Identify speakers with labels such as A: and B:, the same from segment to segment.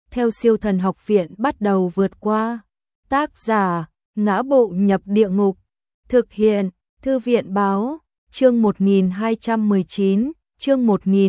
A: theo Siêu Thần Học Viện bắt đầu vượt qua. Tác giả: Ngã Bộ Nhập Địa Ngục. Thực hiện: Thư viện báo. Chương 1219, chương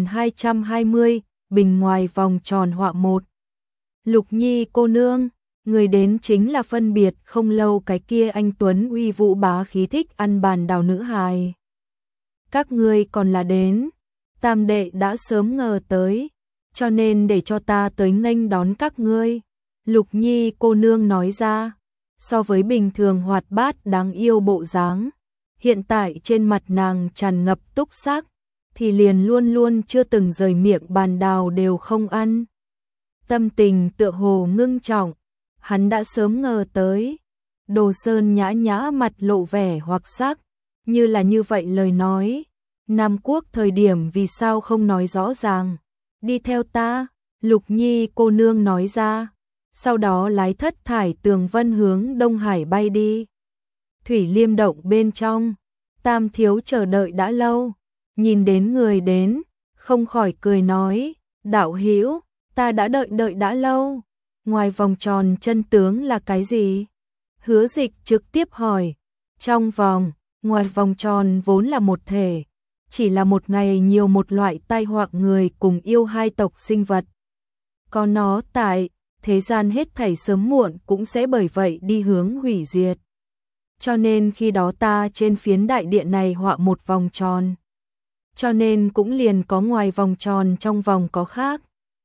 A: 1220, bình ngoài vòng tròn họa 1. Lục Nhi cô nương, người đến chính là phân biệt không lâu cái kia anh tuấn uy vũ bá khí thích ăn bàn đào nữ hài. Các ngươi còn là đến, tam đệ đã sớm ngờ tới, cho nên để cho ta tới nghênh đón các ngươi. Lục Nhi cô nương nói ra, so với bình thường hoạt bát đáng yêu bộ dáng, hiện tại trên mặt nàng tràn ngập túc sắc, thì liền luôn luôn chưa từng rời miệng bàn đào đều không ăn. Tâm tình tựa hồ ngưng trọng, hắn đã sớm ngờ tới. Đồ Sơn nhã nhã mặt lộ vẻ hoặc sắc, như là như vậy lời nói. Nam Quốc thời điểm vì sao không nói rõ ràng, đi theo ta, Lục Nhi cô nương nói ra, sau đó lái thất thải tường vân hướng Đông Hải bay đi. Thủy Liêm động bên trong, Tam thiếu chờ đợi đã lâu, nhìn đến người đến, không khỏi cười nói, đạo hữu, ta đã đợi đã lâu. Ngoài vòng tròn chân tướng là cái gì? Hứa Dịch trực tiếp hỏi. Trong vòng, ngoài vòng tròn vốn là một thể, chỉ là một ngày nhiều một loại tai họa người cùng yêu hai tộc sinh vật. Có nó tại, thế gian hết thảy sớm muộn cũng sẽ bởi vậy đi hướng hủy diệt. Cho nên khi đó ta trên phiến đại điện này họa một vòng tròn. Cho nên cũng liền có ngoài vòng tròn trong vòng có khác.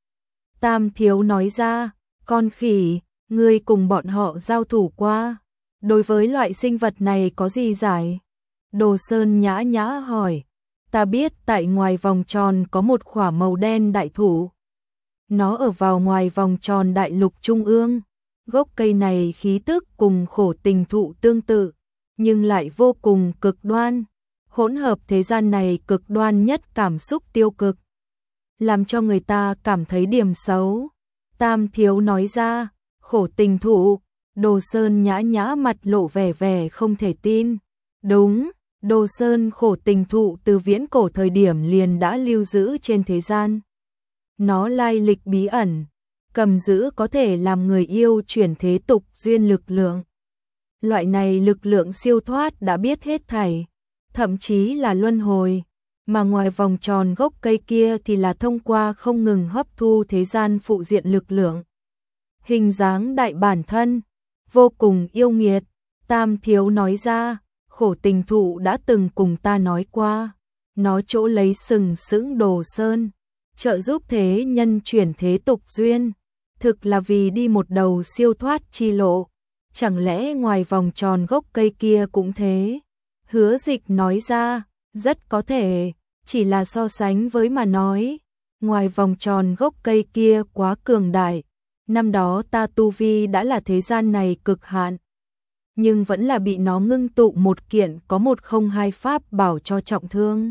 A: Tam thiếu nói ra, con khỉ, ngươi cùng bọn họ giao thủ qua. Đối với loại sinh vật này có gì giải? Đồ Sơn nhã nhã hỏi. Ta biết tại ngoài vòng tròn có một khỏa màu đen đại thụ. Nó ở vào ngoài vòng tròn đại lục trung ương. Gốc cây này khí tức cùng khổ tình thụ tương tự, nhưng lại vô cùng cực đoan. Hỗn hợp thế gian này cực đoan nhất cảm xúc tiêu cực, làm cho người ta cảm thấy điểm xấu. Tam thiếu nói ra, khổ tình thụ. Đồ Sơn nhã nhã mặt lộ vẻ không thể tin. Đúng, Đồ Sơn khổ tình thụ từ viễn cổ thời điểm liền đã lưu giữ trên thế gian. Nó lai lịch bí ẩn, cầm giữ có thể làm người yêu chuyển thế tục duyên lực lượng. Loại này lực lượng siêu thoát đã biết hết thảy, thậm chí là luân hồi, mà ngoài vòng tròn gốc cây kia thì là thông qua không ngừng hấp thu thế gian phụ diện lực lượng. Hình dáng đại bản thân, vô cùng yêu nghiệt. Tam thiếu nói ra, khổ tình thụ đã từng cùng ta nói qua, nó chỗ lấy sừng sững Đồ Sơn, trợ giúp thế nhân chuyển thế tục duyên, thực là vì đi một đầu siêu thoát chi lộ. Chẳng lẽ ngoài vòng tròn gốc cây kia cũng thế? Hứa Dịch nói ra, rất có thể, chỉ là so sánh với mà nói, ngoài vòng tròn gốc cây kia quá cường đại. Năm đó ta tu vi đã là thế gian này cực hạn, nhưng vẫn là bị nó ngưng tụ một kiện có 102 pháp bảo cho trọng thương.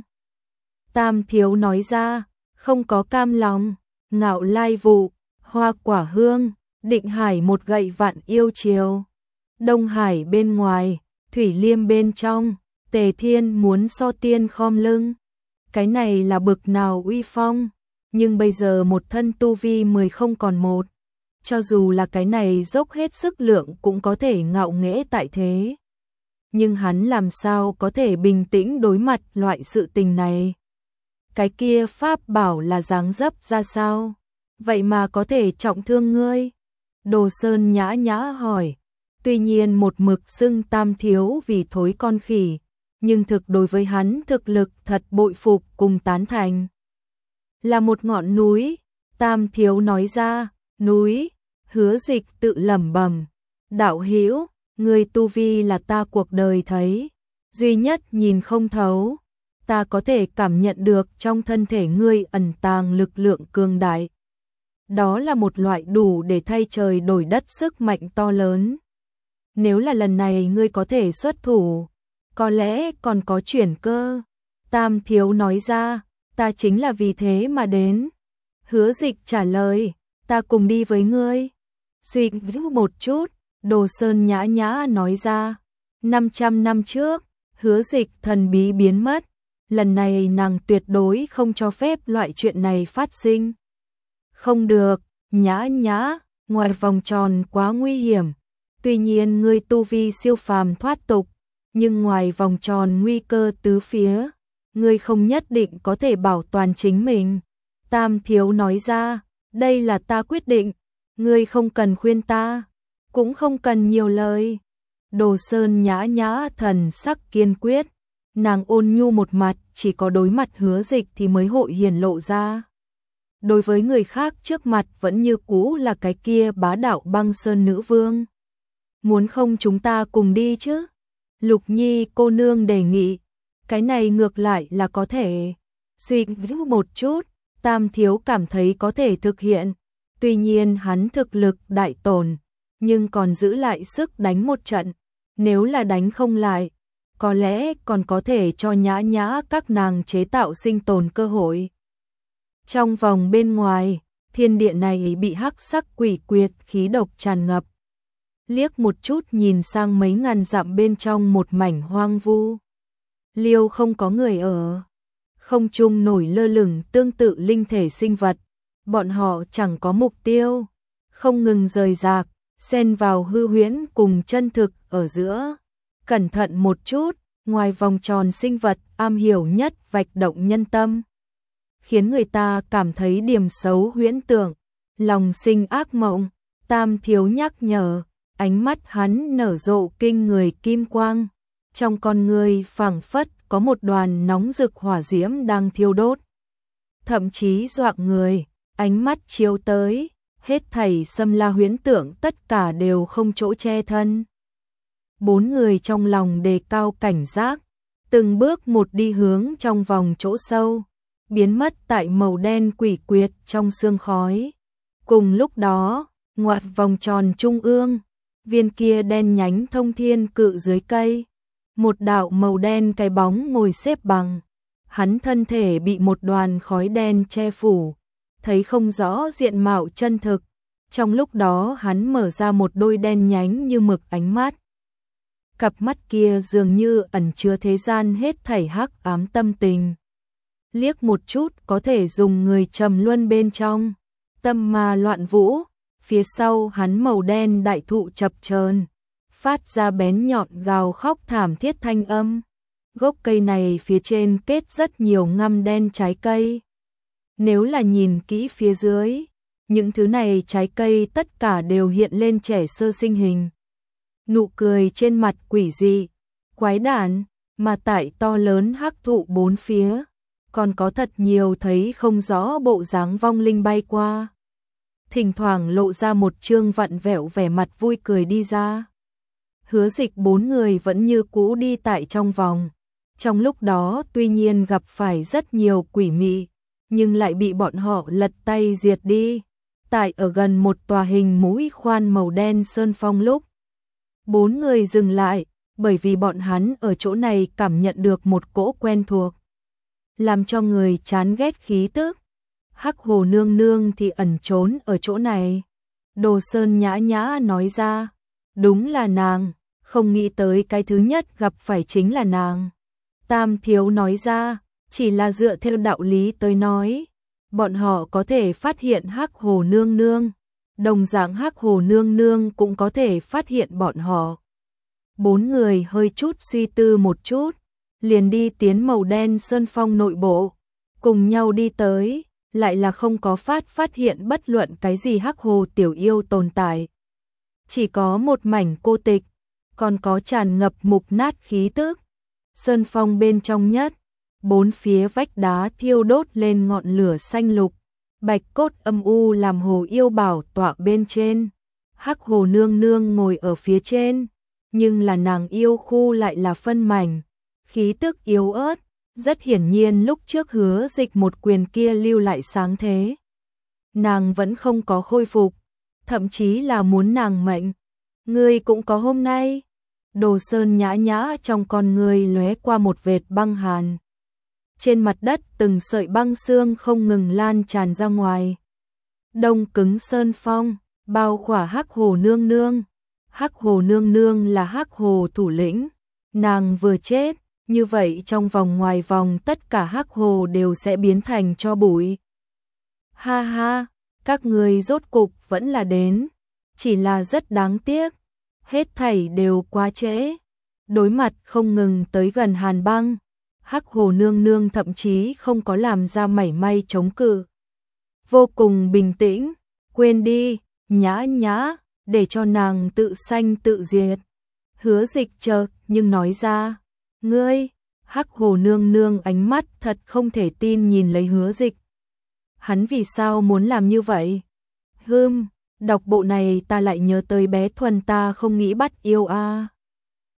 A: Tam thiếu nói ra, không có cam lòng, ngạo lai vụ, hoa quả hương, định hải một gậy vạn yêu chiều. Đông Hải bên ngoài, Thủy Liêm bên trong, Tề Thiên muốn so tiên khom lưng. Cái này là bực nào uy phong, nhưng bây giờ một thân tu vi 10 không còn một. Cho dù là cái này dốc hết sức lượng cũng có thể ngạo nghễ tại thế. Nhưng hắn làm sao có thể bình tĩnh đối mặt loại sự tình này? Cái kia pháp bảo là dáng dấp ra sao? Vậy mà có thể trọng thương ngươi? Đồ Sơn nhã nhã hỏi. Tuy nhiên một mực xưng Tam thiếu vì thối con khỉ, nhưng thực đối với hắn thực lực thật bội phục cùng tán thành. Là một ngọn núi, Tam thiếu nói ra, núi. Hứa Dịch tự lẩm bẩm, đạo hữu, người tu vi là ta cuộc đời thấy duy nhất nhìn không thấu, ta có thể cảm nhận được trong thân thể ngươi ẩn tàng lực lượng cường đại. Đó là một loại đủ để thay trời đổi đất sức mạnh to lớn. Nếu là lần này ngươi có thể xuất thủ, có lẽ còn có chuyển cơ. Tam thiếu nói ra, ta chính là vì thế mà đến. Hứa Dịch trả lời, ta cùng đi với ngươi. Suy nghĩ một chút, Đồ Sơn nhã nhã nói ra, 500 năm trước, Hứa Dịch thần bí biến mất, lần này nàng tuyệt đối không cho phép loại chuyện này phát sinh. Không được, Nhã Nhã, ngoài vòng tròn quá nguy hiểm. Tuy nhiên ngươi tu vi siêu phàm thoát tục, nhưng ngoài vòng tròn nguy cơ tứ phía, ngươi không nhất định có thể bảo toàn chính mình. Tam thiếu nói ra, đây là ta quyết định, ngươi không cần khuyên ta, cũng không cần nhiều lời. Đồ Sơn Nhã Nhã thần sắc kiên quyết, nàng ôn nhu một mặt, chỉ có đối mặt Hứa Dịch thì mới hội hiển lộ ra. Đối với người khác trước mặt vẫn như cũ là cái kia bá đạo Băng Sơn nữ vương. Muốn không chúng ta cùng đi chứ? Lục Nhi cô nương đề nghị, cái này ngược lại là có thể. Suy nghĩ một chút, Tam thiếu cảm thấy có thể thực hiện. Tuy nhiên hắn thực lực đại tổn, nhưng còn giữ lại sức đánh một trận. Nếu là đánh không lại, có lẽ còn có thể cho Nhã Nhã các nàng chế tạo sinh tồn cơ hội. Trong vòng bên ngoài, thiên địa này bị hắc sắc quỷ quyệt khí độc tràn ngập. Liếc một chút nhìn sang mấy ngàn dặm bên trong một mảnh hoang vu. Liêu không có người ở. Không trung nổi lơ lửng tương tự linh thể sinh vật. Bọn họ chẳng có mục tiêu. Không ngừng rời rạc, xen vào hư huyễn cùng chân thực ở giữa. Cẩn thận một chút, ngoài vòng tròn sinh vật am hiểu nhất vạch động nhân tâm. Khiến người ta cảm thấy điểm xấu huyễn tưởng, lòng sinh ác mộng. Tam thiếu nhắc nhở, ánh mắt hắn nở rộ kinh người kim quang. Trong con người phảng phất có một đoàn nóng rực hỏa diễm đang thiêu đốt. Thậm chí dọa người, ánh mắt chiếu tới, hết thảy xâm la huyễn tưởng tất cả đều không chỗ che thân. Bốn người trong lòng đề cao cảnh giác, từng bước một đi hướng trong vòng chỗ sâu, biến mất tại màu đen quỷ quyệt trong sương khói. Cùng lúc đó, ngoặt vòng tròn trung ương, viên kia đen nhánh thông thiên cự dưới cây, một đạo màu đen cái bóng ngồi xếp bằng, hắn thân thể bị một đoàn khói đen che phủ, thấy không rõ diện mạo chân thực. Trong lúc đó hắn mở ra một đôi đen nhánh như mực ánh mắt. Cặp mắt kia dường như ẩn chứa thế gian hết thảy hắc ám tâm tình. Liếc một chút có thể dùng người trầm luân bên trong, tâm ma loạn vũ. Phía sau hắn màu đen đại thụ chập chờn, phát ra bén nhọn gào khóc thảm thiết thanh âm. Gốc cây này phía trên kết rất nhiều ngăm đen trái cây. Nếu là nhìn kỹ phía dưới, những thứ này trái cây tất cả đều hiện lên trẻ sơ sinh hình. Nụ cười trên mặt quỷ dị, quái đản, mà tại to lớn hắc thụ bốn phía, còn có thật nhiều thấy không rõ bộ dáng vong linh bay qua. Thỉnh thoảng lộ ra một trương vặn vẹo vẻ mặt vui cười đi ra. Hứa Dịch bốn người vẫn như cũ đi tại trong vòng. Trong lúc đó tuy nhiên gặp phải rất nhiều quỷ mị, nhưng lại bị bọn họ lật tay diệt đi. Tại ở gần một tòa hình mũi khoan màu đen sơn phong lúc, bốn người dừng lại, bởi vì bọn hắn ở chỗ này cảm nhận được một cỗ quen thuộc, làm cho người chán ghét khí tức. Hắc Hồ nương nương thì ẩn trốn ở chỗ này. Đồ Sơn Nhã Nhã nói ra, đúng là nàng, không nghĩ tới cái thứ nhất gặp phải chính là nàng. Tam thiếu nói ra, chỉ là dựa theo đạo lý tới nói, bọn họ có thể phát hiện Hắc Hồ nương nương, đồng dạng Hắc Hồ nương nương cũng có thể phát hiện bọn họ. Bốn người hơi chút suy tư một chút, liền đi tiến màu đen sơn phong nội bộ, cùng nhau đi tới, lại là không có phát hiện bất luận cái gì Hắc Hồ tiểu yêu tồn tại. Chỉ có một mảnh cô tịch, còn có tràn ngập mục nát khí tức. Sơn phong bên trong nhất, bốn phía vách đá thiêu đốt lên ngọn lửa xanh lục, bạch cốt âm u làm hồ yêu bảo tọa bên trên. Hắc Hồ nương nương ngồi ở phía trên, nhưng là nàng yêu khu lại là phân mảnh, khí tức yếu ớt. Rất hiển nhiên lúc trước Hứa Dịch một quyền kia lưu lại sáng thế. Nàng vẫn không có khôi phục, thậm chí là muốn nàng mệnh. Ngươi cũng có hôm nay. Đồ Sơn Nhã Nhã trong con ngươi lóe qua một vệt băng hàn. Trên mặt đất từng sợi băng xương không ngừng lan tràn ra ngoài. Đông cứng sơn phong, bao khỏa Hắc Hồ nương nương. Hắc Hồ nương nương là Hắc Hồ thủ lĩnh. Nàng vừa chết, như vậy trong vòng ngoài vòng tất cả Hắc Hồ đều sẽ biến thành tro bụi. Ha ha, các ngươi rốt cục vẫn là đến, chỉ là rất đáng tiếc, hết thảy đều quá trễ. Đối mặt không ngừng tới gần Hàn Băng, Hắc Hồ nương nương thậm chí không có làm ra mảy may chống cự. Vô cùng bình tĩnh, quên đi, nhã nhã, để cho nàng tự sanh tự diệt. Hứa Dịch chợt nhưng nói ra, ngươi, Hắc Hồ nương nương ánh mắt thật không thể tin nhìn lấy Hứa Dịch. Hắn vì sao muốn làm như vậy? Đọc bộ này ta lại nhớ tới bé Thuần ta không nghĩ bắt yêu a.